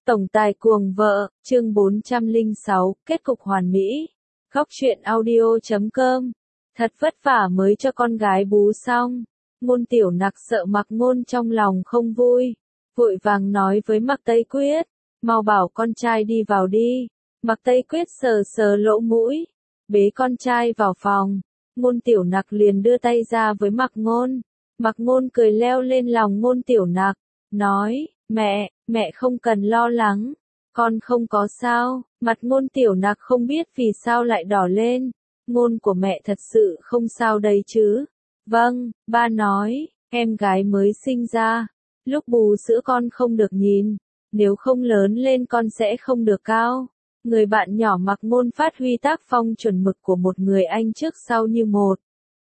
Tổng tài cuồng vợ, chương 406, kết cục hoàn mỹ. Góc truyện audio.com. Thật vất vả mới cho con gái bú xong. Ngôn Tiểu Nặc sợ Mạc Ngôn trong lòng không vui, vội vàng nói với Mạc Tây Quyết, mau bảo con trai đi vào đi. Mạc Tây Quyết sờ sờ lỗ mũi, bế con trai vào phòng. Ngôn Tiểu Nặc liền đưa tay ra với Mạc Ngôn. Mạc Ngôn cười leo lên lòng Ngôn Tiểu Nặc, nói, mẹ không cần lo lắng, con không có sao. Mặt Ngôn Tiểu Nặc không biết vì sao lại đỏ lên. Ngôn của mẹ thật sự không sao đấy chứ? Vâng, ba nói, em gái mới sinh ra, lúc bú sữa con không được nhìn, nếu không lớn lên con sẽ không được cao. Người bạn nhỏ Mạc Ngôn phát huy tác phong chuẩn mực của một người anh trước sau như một.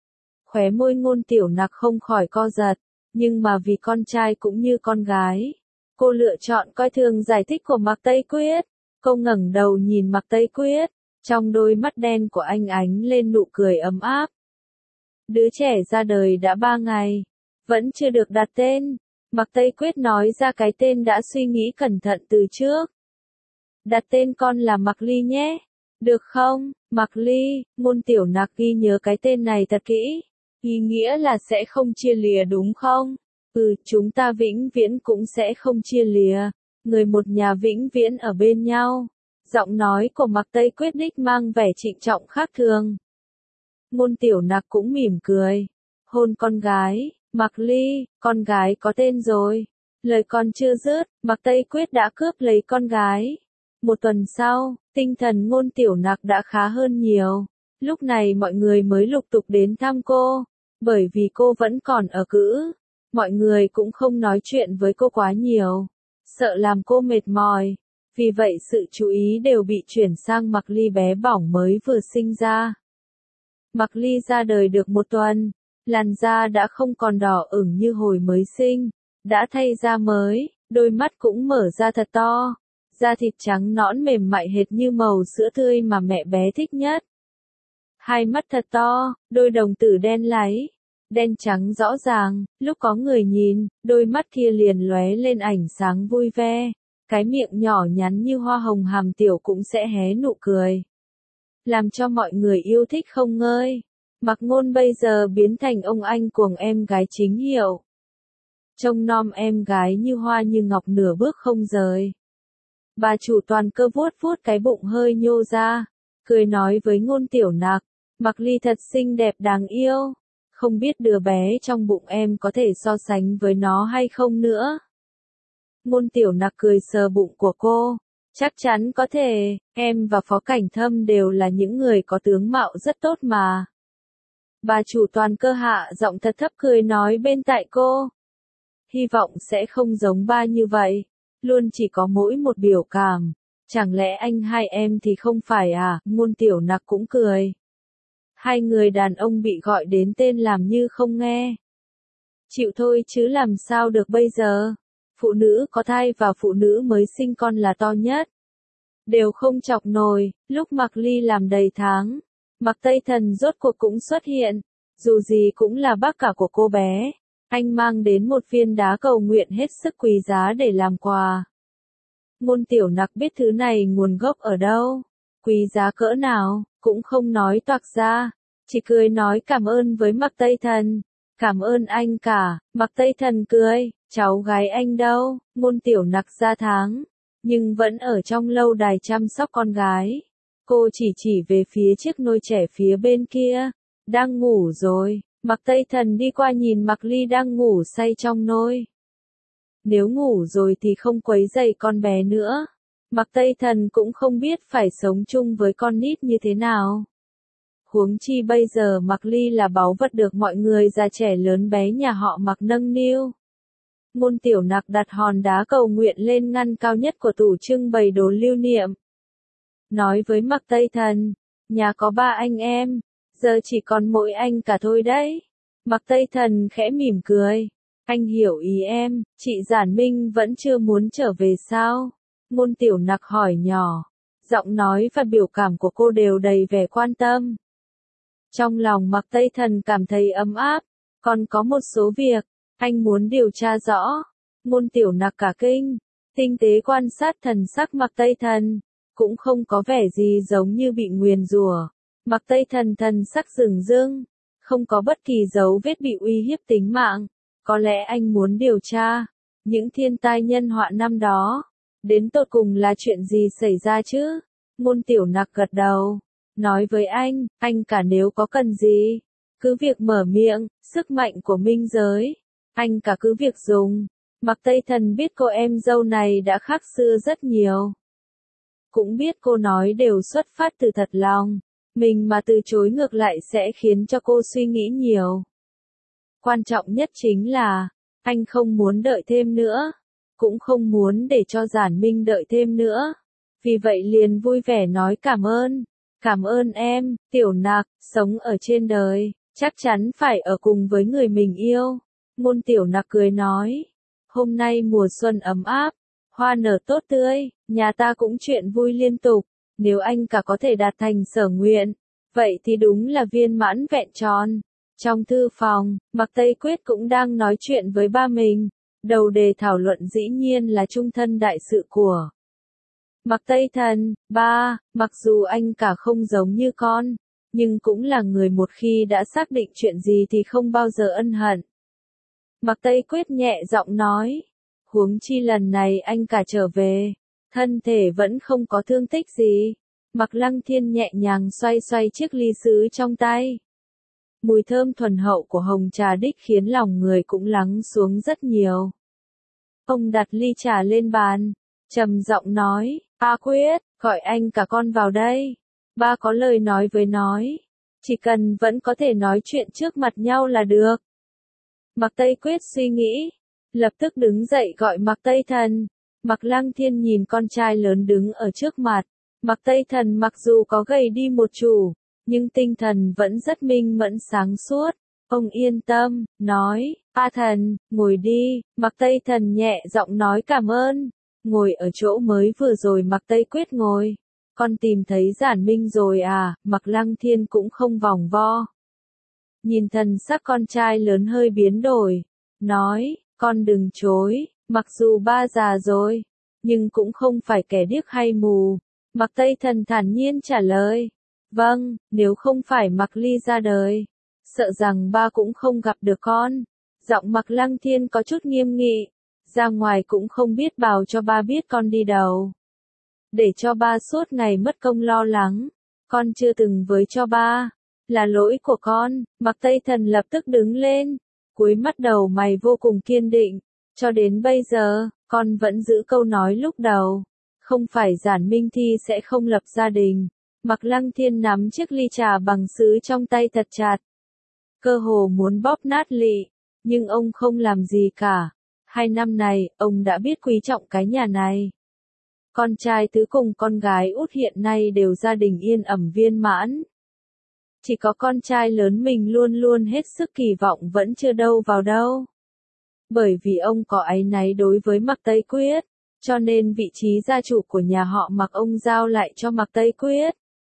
Khóe môi Ngôn Tiểu Nặc không khỏi co giật, nhưng mà vì con trai cũng như con gái, cô lựa chọn coi thường giải thích của Mạc Tây Quyết. Cô ngẩng đầu nhìn Mạc Tây Quyết, trong đôi mắt đen của anh ánh lên nụ cười ấm áp. Đứa trẻ ra đời đã 3 ngày, vẫn chưa được đặt tên. Mạc Tây Quyết nói ra cái tên đã suy nghĩ cẩn thận từ trước. Đặt tên con là Mạc Ly nhé. Được không, Mạc Ly? Ngôn Tiểu Nặc ghi nhớ cái tên này thật kỹ. Ý nghĩa là sẽ không chia lìa đúng không? Chúng ta vĩnh viễn cũng sẽ không chia lìa. Người một nhà vĩnh viễn ở bên nhau. Giọng nói của Mạc Tây Quyết đích mang vẻ trịnh trọng khác thường. Ngôn Tiểu Nặc cũng mỉm cười. Hôn con gái, Mạc Ly, con gái có tên rồi. Lời còn chưa dứt, Mạc Tây Quyết đã cướp lấy con gái. Một tuần sau, tinh thần Ngôn Tiểu Nặc đã khá hơn nhiều. Lúc này mọi người mới lục tục đến thăm cô. Bởi vì cô vẫn còn ở cữ, mọi người cũng không nói chuyện với cô quá nhiều, sợ làm cô mệt mỏi. Vì vậy sự chú ý đều bị chuyển sang Mạc Ly bé bỏng mới vừa sinh ra. Mạc Ly ra đời được 1 tuần, làn da đã không còn đỏ ửng như hồi mới sinh, đã thay da mới, đôi mắt cũng mở ra thật to, da thịt trắng nõn mềm mại hệt như màu sữa tươi mà mẹ bé thích nhất. Hai mắt thật to, đôi đồng tử đen láy, đen trắng rõ ràng, lúc có người nhìn, đôi mắt kia liền lóe lên ánh sáng vui vẻ. Cái miệng nhỏ nhắn như hoa hồng hàm tiểu cũng sẽ hé nụ cười, làm cho mọi người yêu thích không ngơi. Mạc Ngôn bây giờ biến thành ông anh cuồng em gái chính hiệu. Trông nom em gái như hoa như ngọc nửa bước không rời. Bà chủ toàn cơ vuốt vuốt cái bụng hơi nhô ra, cười nói với Ngôn Tiểu Nặc, Mạc Ly thật xinh đẹp đáng yêu. Không biết đứa bé trong bụng em có thể so sánh với nó hay không nữa. Ngôn Tiểu Nặc cười sờ bụng của cô. Chắc chắn có thể, em và Phó Cảnh Thâm đều là những người có tướng mạo rất tốt mà. Bà chủ toàn cơ hạ giọng thật thấp cười nói bên tai cô. Hy vọng sẽ không giống ba như vậy, luôn chỉ có mỗi một biểu cảm. Chẳng lẽ anh hai em thì không phải à? Ngôn Tiểu Nặc cũng cười. Hai người đàn ông bị gọi đến tên làm như không nghe. Chịu thôi chứ làm sao được bây giờ. Phụ nữ có thai và phụ nữ mới sinh con là to nhất. Đều không chọc nổi. Lúc Mạc Ly làm đầy tháng, Mạc Tây Thần rốt cuộc cũng xuất hiện. Dù gì cũng là bác cả của cô bé. Anh mang đến một viên đá cầu nguyện hết sức quý giá để làm quà. Ngôn Tiểu Nặc biết thứ này nguồn gốc ở đâu, quý giá cỡ nào, cũng không nói toạc ra. Chỉ cười nói cảm ơn với Mạc Tây Thần. Cảm ơn anh cả. Mạc Tây Thần cười. Cháu gái anh đâu? Ngôn Tiểu Nặc ra tháng, nhưng vẫn ở trong lâu đài chăm sóc con gái. Cô chỉ về phía chiếc nôi trẻ phía bên kia. Đang ngủ rồi. Mạc Tây Thần đi qua nhìn Mạc Ly đang ngủ say trong nôi. Nếu ngủ rồi thì không quấy rầy con bé nữa. Mạc Tây Thần cũng không biết phải sống chung với con nít như thế nào. Huống chi bây giờ Mạc Ly là báu vật được mọi người già trẻ lớn bé nhà họ Mạc nâng niu. Ngôn Tiểu Nặc đặt hòn đá cầu nguyện lên ngăn cao nhất của tủ trưng bày đồ lưu niệm. Nói với Mạc Tây Thần, nhà có 3 anh em, giờ chỉ còn mỗi anh cả thôi đấy. Mạc Tây Thần khẽ mỉm cười. Anh hiểu ý em, chị Giản Minh vẫn chưa muốn trở về sao? Ngôn Tiểu Nặc hỏi nhỏ. Giọng nói và biểu cảm của cô đều đầy vẻ quan tâm. Trong lòng Mạc Tây Thần cảm thấy ấm áp. Còn có một số việc anh muốn điều tra rõ. Ngôn Tiểu Nặc cả kinh. Tinh tế quan sát thần sắc Mạc Tây Thần, cũng không có vẻ gì giống như bị nguyền rủa. Mạc Tây Thần thần sắc rừng rưng, không có bất kỳ dấu vết bị uy hiếp tính mạng. Có lẽ anh muốn điều tra những thiên tai nhân họa năm đó, đến tột cùng là chuyện gì xảy ra chứ? Ngôn Tiểu Nặc gật đầu, nói với anh cả nếu có cần gì, cứ việc mở miệng, sức mạnh của minh giới, anh cả cứ việc dùng. Mạc Tây Thần biết cô em dâu này đã khác xưa rất nhiều. Cũng biết cô nói đều xuất phát từ thật lòng, mình mà từ chối ngược lại sẽ khiến cho cô suy nghĩ nhiều. Quan trọng nhất chính là, anh không muốn đợi thêm nữa, cũng không muốn để cho Giản Minh đợi thêm nữa. Vì vậy liền vui vẻ nói cảm ơn em, Tiểu Nặc, sống ở trên đời, chắc chắn phải ở cùng với người mình yêu. Ngôn Tiểu Nặc cười nói, hôm nay mùa xuân ấm áp, hoa nở tốt tươi, nhà ta cũng chuyện vui liên tục, nếu anh cả có thể đạt thành sở nguyện, vậy thì đúng là viên mãn vẹn tròn. Trong thư phòng, Mạc Tây Quyết cũng đang nói chuyện với ba mình, đầu đề thảo luận dĩ nhiên là chung thân đại sự của Mạc Tây Thần. Ba, mặc dù anh cả không giống như con, nhưng cũng là người một khi đã xác định chuyện gì thì không bao giờ ân hận. Mạc Tây Quyết nhẹ giọng nói, huống chi lần này anh cả trở về, thân thể vẫn không có thương tích gì. Mạc Lăng Thiên nhẹ nhàng xoay xoay chiếc ly sứ trong tay. Mùi thơm thuần hậu của hồng trà đích khiến lòng người cũng lắng xuống rất nhiều. Ông đặt ly trà lên bàn, trầm giọng nói, A Quyết, gọi anh cả con vào đây. Ba có lời nói với nói, chỉ cần vẫn có thể nói chuyện trước mặt nhau là được. Mạc Tây Quyết suy nghĩ, lập tức đứng dậy gọi Mạc Tây Thần. Mạc Lăng Thiên nhìn con trai lớn đứng ở trước mặt. Mạc Tây Thần mặc dù có gầy đi một chút, nhưng tinh thần vẫn rất minh mẫn sáng suốt. Ông yên tâm, nói, A Thần, ngồi đi. Mạc Tây Thần nhẹ giọng nói cảm ơn. Ngồi ở chỗ mới vừa rồi Mạc Tây Quyết ngồi. Con tìm thấy Giản Minh rồi à? Mạc Lăng Thiên cũng không vòng vo. Nhìn thần sắc con trai lớn hơi biến đổi, nói, con đừng chối, mặc dù ba già rồi, nhưng cũng không phải kẻ điếc hay mù. Mạc Tây Thần thản nhiên trả lời, vâng, nếu không phải Mạc Ly ra đời, sợ rằng ba cũng không gặp được con. Giọng Mạc Lăng Thiên có chút nghiêm nghị, ra ngoài cũng không biết bảo cho ba biết con đi đâu. Để cho ba suốt ngày mất công lo lắng, con chưa từng với cho ba. Là lỗi của con. Mạc Tây Thần lập tức đứng lên, cúi mắt đầu mày vô cùng kiên định, cho đến bây giờ, con vẫn giữ câu nói lúc đầu, không phải Giản Minh thì sẽ không lập gia đình. Mạc Lăng Thiên nắm chiếc ly trà bằng sứ trong tay thật chặt, cơ hồ muốn bóp nát lị, nhưng ông không làm gì cả. 2 năm này, ông đã biết quý trọng cái nhà này. Con trai thứ cùng con gái út hiện nay đều gia đình yên ẩm viên mãn. Chỉ có con trai lớn mình luôn luôn hết sức kỳ vọng vẫn chưa đâu vào đâu. Bởi vì ông có áy náy đối với Mạc Tây Quyết, cho nên vị trí gia chủ của nhà họ Mạc ông giao lại cho Mạc Tây Quyết.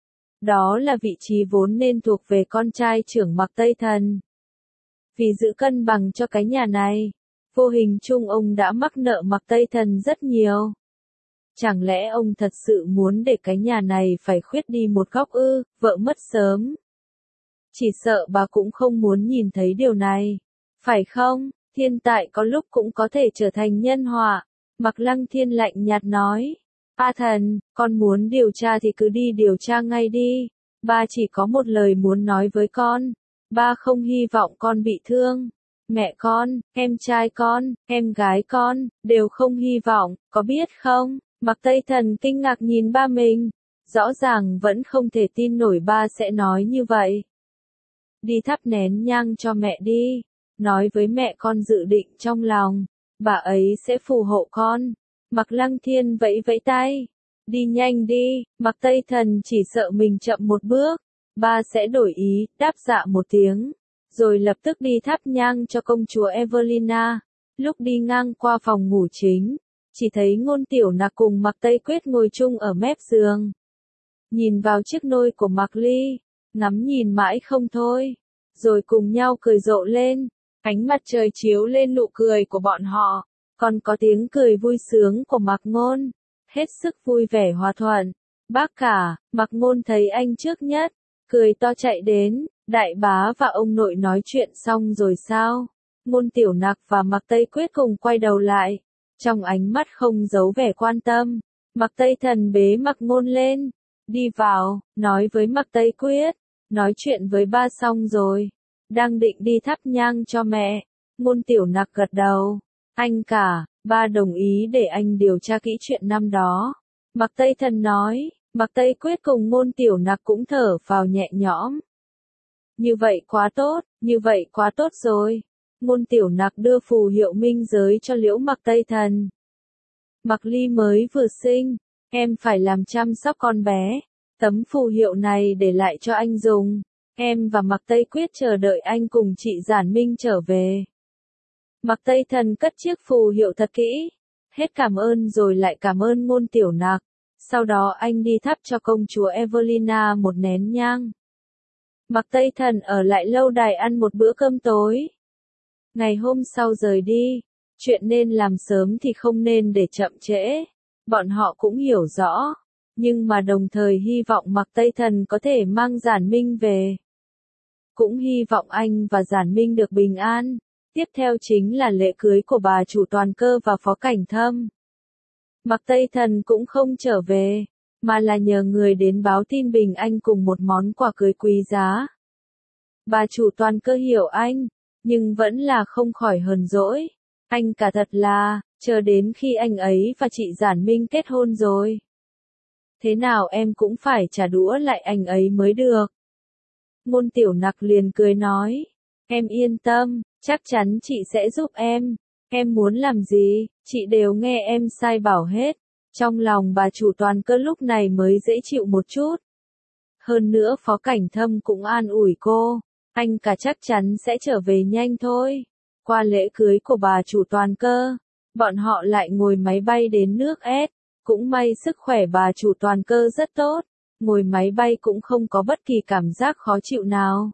Đó là vị trí vốn nên thuộc về con trai trưởng Mạc Tây Thần. Vì giữ cân bằng cho cái nhà này, vô hình chung ông đã mắc nợ Mạc Tây Thần rất nhiều. Chẳng lẽ ông thật sự muốn để cái nhà này phải khuyết đi một góc ư? Vợ mất sớm. Chỉ sợ bà cũng không muốn nhìn thấy điều này. Phải không? Thiên tài có lúc cũng có thể trở thành nhân họa. Mạc Lăng Thiên lạnh nhạt nói. A Thần, con muốn điều tra thì cứ đi điều tra ngay đi. Ba chỉ có một lời muốn nói với con. Ba không hy vọng con bị thương. Mẹ con, em trai con, em gái con, đều không hy vọng, có biết không? Mạc Tây Thần kinh ngạc nhìn ba mình. Rõ ràng vẫn không thể tin nổi ba sẽ nói như vậy. Đi thắp nén nhang cho mẹ đi. Nói với mẹ con dự định trong lòng. Bà ấy sẽ phù hộ con. Mạc Lăng Thiên vẫy vẫy tay. Đi nhanh đi. Mạc Tây Thần chỉ sợ mình chậm một bước. Ba sẽ đổi ý, đáp dạ một tiếng. Rồi lập tức đi thắp nhang cho công chúa Evelina. Lúc đi ngang qua phòng ngủ chính, chỉ thấy Ngôn Tiểu Nặc cùng Mạc Tây Quyết ngồi chung ở mép giường. Nhìn vào chiếc nôi của Mạc Ly, ngắm nhìn mãi không thôi, rồi cùng nhau cười rộ lên. Ánh mặt trời chiếu lên nụ cười của bọn họ, còn có tiếng cười vui sướng của Mạc Ngôn, hết sức vui vẻ hòa thuận. Bác cả, Mạc Ngôn thấy anh trước nhất, cười to chạy đến, đại bá và ông nội nói chuyện xong rồi sao? Ngôn Tiểu Nặc và Mạc Tây Quyết cùng quay đầu lại, trong ánh mắt không giấu vẻ quan tâm. Mạc Tây Thần bế Mạc Ngôn lên, đi vào, nói với Mạc Tây Quyết, nói chuyện với ba xong rồi, đang định đi thắp nhang cho mẹ. Ngôn Tiểu Nặc gật đầu, anh cả, ba đồng ý để anh điều tra kỹ chuyện năm đó. Mạc Tây Thần nói, Mạc Tây Quyết cùng Ngôn Tiểu Nặc cũng thở phào nhẹ nhõm. Như vậy quá tốt rồi. Ngôn Tiểu Nặc đưa phù hiệu minh giới cho Liễu Mạc Tây Thần. Mạc Ly mới vừa sinh, em phải làm chăm sóc con bé. Tấm phù hiệu này để lại cho anh dùng. Em và Mạc Tây Quyết chờ đợi anh cùng chị Giản Minh trở về. Mạc Tây Thần cất chiếc phù hiệu thật kỹ. Hết cảm ơn rồi lại cảm ơn Ngôn Tiểu Nặc. Sau đó anh đi thắp cho công chúa Evelina một nén nhang. Mạc Tây Thần ở lại lâu đài ăn một bữa cơm tối. Ngày hôm sau rời đi, chuyện nên làm sớm thì không nên để chậm trễ. Bọn họ cũng hiểu rõ, nhưng mà đồng thời hy vọng Mạc Tây Thần có thể mang Giản Minh về. Cũng hy vọng anh và Giản Minh được bình an. Tiếp theo chính là lễ cưới của bà chủ Toàn Cơ và Phó Cảnh Thâm. Mạc Tây Thần cũng không trở về, mà là nhờ người đến báo tin bình anh cùng một món quà cưới quý giá. Bà chủ Toàn Cơ hiểu anh, nhưng vẫn là không khỏi hờn dỗi. Anh cả thật là, chờ đến khi anh ấy và chị Giản Minh kết hôn rồi. Thế nào em cũng phải trả đũa lại anh ấy mới được. Ngôn Tiểu Nặc liền cười nói, em yên tâm, chắc chắn chị sẽ giúp em. Em muốn làm gì, chị đều nghe em sai bảo hết. Trong lòng bà chủ Toàn Cơ lúc này mới dễ chịu một chút. Hơn nữa Phó Cảnh Thâm cũng an ủi cô, anh cả chắc chắn sẽ trở về nhanh thôi. Qua lễ cưới của bà chủ Toàn Cơ, bọn họ lại ngồi máy bay đến nước S. Cũng may sức khỏe bà chủ Toàn Cơ rất tốt, ngồi máy bay cũng không có bất kỳ cảm giác khó chịu nào.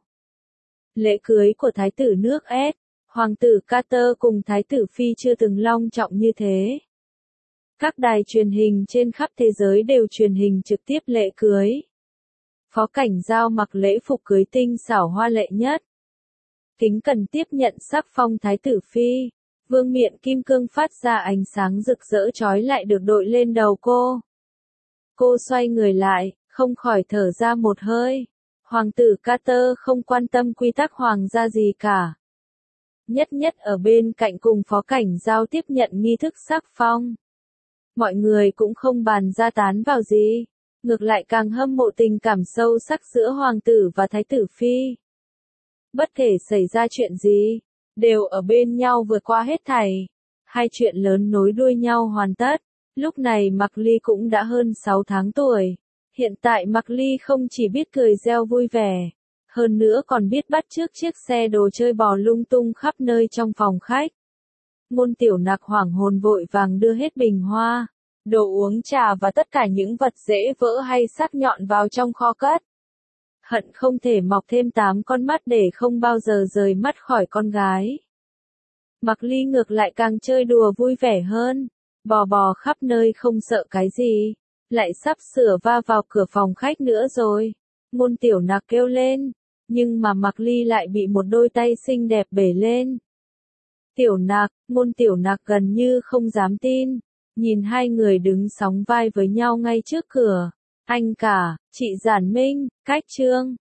Lễ cưới của Thái tử nước S, Hoàng tử Carter cùng Thái tử Phi chưa từng long trọng như thế. Các đài truyền hình trên khắp thế giới đều truyền hình trực tiếp lễ cưới. Phó Cảnh Giao mặc lễ phục cưới tinh xảo hoa lệ nhất. Kính cẩn tiếp nhận sắc phong Thái tử Phi. Vương miện kim cương phát ra ánh sáng rực rỡ chói lại được đội lên đầu cô. Cô xoay người lại, không khỏi thở ra một hơi. Hoàng tử Carter không quan tâm quy tắc hoàng gia gì cả. Nhất nhất ở bên cạnh cùng Phó Cảnh Giao tiếp nhận nghi thức sắc phong. Mọi người cũng không bàn ra tán vào gì, ngược lại càng hâm mộ tình cảm sâu sắc giữa hoàng tử và thái tử phi. Bất kể xảy ra chuyện gì, đều ở bên nhau vượt qua hết thảy. Hai chuyện lớn nối đuôi nhau hoàn tất. Lúc này Mạc Ly cũng đã hơn 6 tháng tuổi. Hiện tại Mạc Ly không chỉ biết cười reo vui vẻ, hơn nữa còn biết bắt chước chiếc xe đồ chơi bò lung tung khắp nơi trong phòng khách. Ngôn Tiểu Nặc hoảng hồn vội vàng đưa hết bình hoa, đồ uống trà và tất cả những vật dễ vỡ hay sắc nhọn vào trong kho cất. Hận không thể mọc thêm 8 con mắt để không bao giờ rời mắt khỏi con gái. Mạc Ly ngược lại càng chơi đùa vui vẻ hơn, bò bò khắp nơi không sợ cái gì, lại sắp sửa va vào cửa phòng khách nữa rồi. Ngôn Tiểu Nặc kêu lên, nhưng mà Mạc Ly lại bị một đôi tay xinh đẹp bể lên. Tiểu Nặc, Ngôn Tiểu Nặc gần như không dám tin, nhìn hai người đứng sóng vai với nhau ngay trước cửa. Anh cả, chị Giản Minh, Cách Trương,